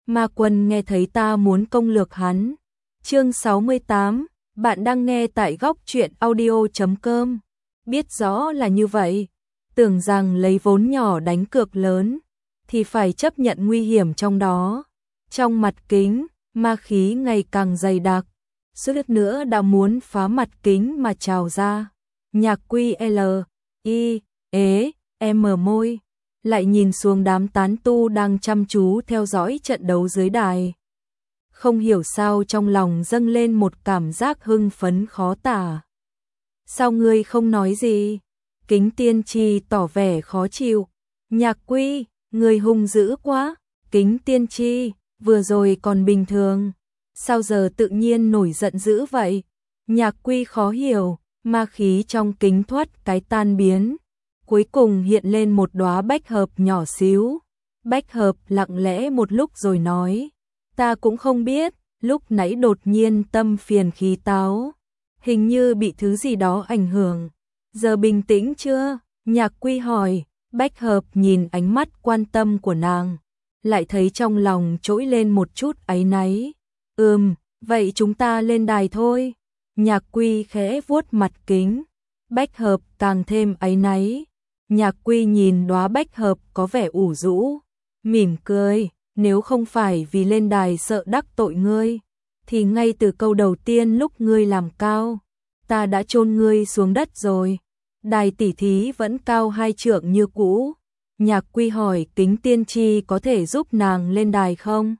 Ma Quân nghe thấy ta muốn công lược hắn. Chương 68, bạn đang nghe tại góc truyện audio.com. Biết rõ là như vậy, tưởng rằng lấy vốn nhỏ đánh cược lớn, thì phải chấp nhận nguy hiểm trong đó. Trong mặt kính, ma khí ngày càng dày đặc, suýt nữa đã muốn phá mặt kính mà trào ra. Nhạc Quy môi, lại nhìn xuống đám tán tu đang chăm chú theo dõi trận đấu dưới đài. Không hiểu sao trong lòng dâng lên một cảm giác hưng phấn khó tả. Sao ngươi không nói gì? Kính Tiên Tri tỏ vẻ khó chịu. Nhạc Quy, ngươi hung dữ quá. Kính Tiên Tri, vừa rồi còn bình thường, sao giờ tự nhiên nổi giận dữ vậy? Nhạc Quy khó hiểu, ma khí trong kính thoát cái tan biến. Cuối cùng hiện lên một đóa bách hợp nhỏ xíu. Bách hợp lặng lẽ một lúc rồi nói, ta cũng không biết, lúc nãy đột nhiên tâm phiền khí táo, hình như bị thứ gì đó ảnh hưởng. Giờ bình tĩnh chưa? Nhạc Quy hỏi. Bách hợp nhìn ánh mắt quan tâm của nàng, lại thấy trong lòng trỗi lên một chút áy náy. Vậy chúng ta lên đài thôi. Nhạc Quy khẽ vuốt mặt kính. Bách hợp càng thêm áy náy. Nhạc Quy nhìn đóa bách hợp có vẻ ủ rũ, mỉm cười, nếu không phải vì lên đài sợ đắc tội ngươi, thì ngay từ câu đầu tiên lúc ngươi làm cao, ta đã chôn ngươi xuống đất rồi. Đài tỉ thí vẫn cao 2 trượng như cũ. Nhạc Quy hỏi Kính Tiên Tri có thể giúp nàng lên đài không?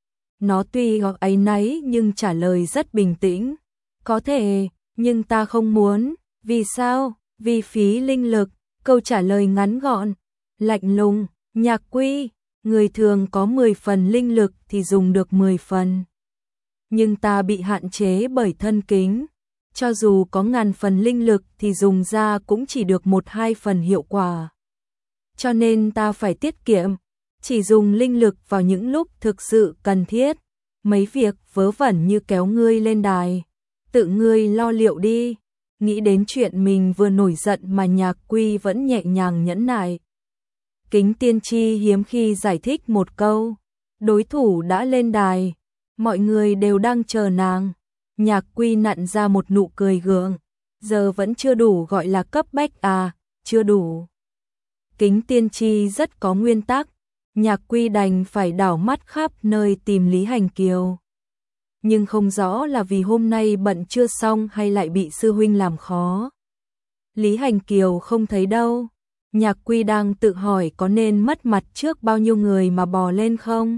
Nó tuy có áy náy nhưng trả lời rất bình tĩnh. Có thể, nhưng ta không muốn. Vì sao? Vì phí linh lực. Câu trả lời ngắn gọn, lạnh lùng. Nhạc Quy, người thường có 10 phần linh lực thì dùng được 10 phần. Nhưng ta bị hạn chế bởi thân kính. Cho dù có 1000 phần linh lực thì dùng ra cũng chỉ được 1-2 phần hiệu quả. Cho nên ta phải tiết kiệm, chỉ dùng linh lực vào những lúc thực sự cần thiết. Mấy việc vớ vẩn như kéo ngươi lên đài, tự ngươi lo liệu đi. Nghĩ đến chuyện mình vừa nổi giận mà Nhạc Quy vẫn nhẹ nhàng nhẫn nại. Kính Tiên Tri hiếm khi giải thích một câu, đối thủ đã lên đài, mọi người đều đang chờ nàng. Nhạc Quy nặn ra một nụ cười gượng, giờ vẫn chưa đủ gọi là cấp bách à, chưa đủ. Kính Tiên Tri rất có nguyên tắc, Nhạc Quy đành phải đảo mắt khắp nơi tìm Lý Hành Kiều. Nhưng không rõ là vì hôm nay bận chưa xong hay lại bị sư huynh làm khó. Lý Hành Kiều không thấy đâu. Nhạc Quy đang tự hỏi có nên mất mặt trước bao nhiêu người mà bò lên không?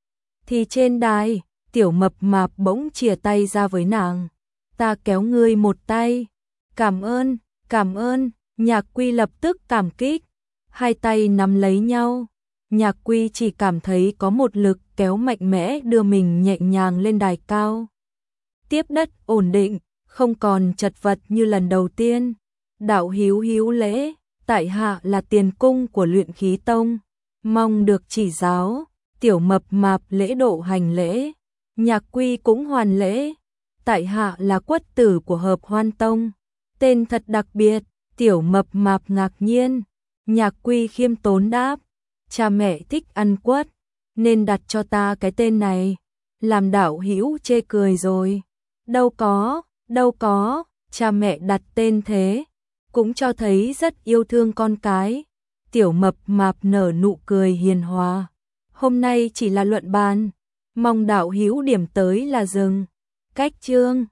Thì trên đài, Tiểu Mập Mạp bỗng chìa tay ra với nàng. Ta kéo ngươi một tay. Cảm ơn. Nhạc Quy lập tức cảm kích. Hai tay nắm lấy nhau. Nhạc Quy chỉ cảm thấy có một lực kéo mạnh mẽ đưa mình nhẹ nhàng lên đài cao. Tiếp đất ổn định, không còn chật vật như lần đầu tiên. Đạo hữu lễ, tại hạ là tiền cung của Luyện Khí Tông, mong được chỉ giáo. Tiểu Mập Mạp lễ độ hành lễ. Nhạc Quy cũng hoàn lễ. Tại hạ là quất tử của Hợp Hoan Tông, tên thật đặc biệt. Tiểu Mập Mạp ngạc nhiên. Nhạc Quy khiêm tốn đáp, cha mẹ thích ăn quất, nên đặt cho ta cái tên này. Làm đạo hữu chê cười rồi. Đâu có, cha mẹ đặt tên thế, cũng cho thấy rất yêu thương con cái. Tiểu Mập Mạp nở nụ cười hiền hòa. Hôm nay chỉ là luận bàn, mong đạo hữu điểm tới là dừng. Cách chương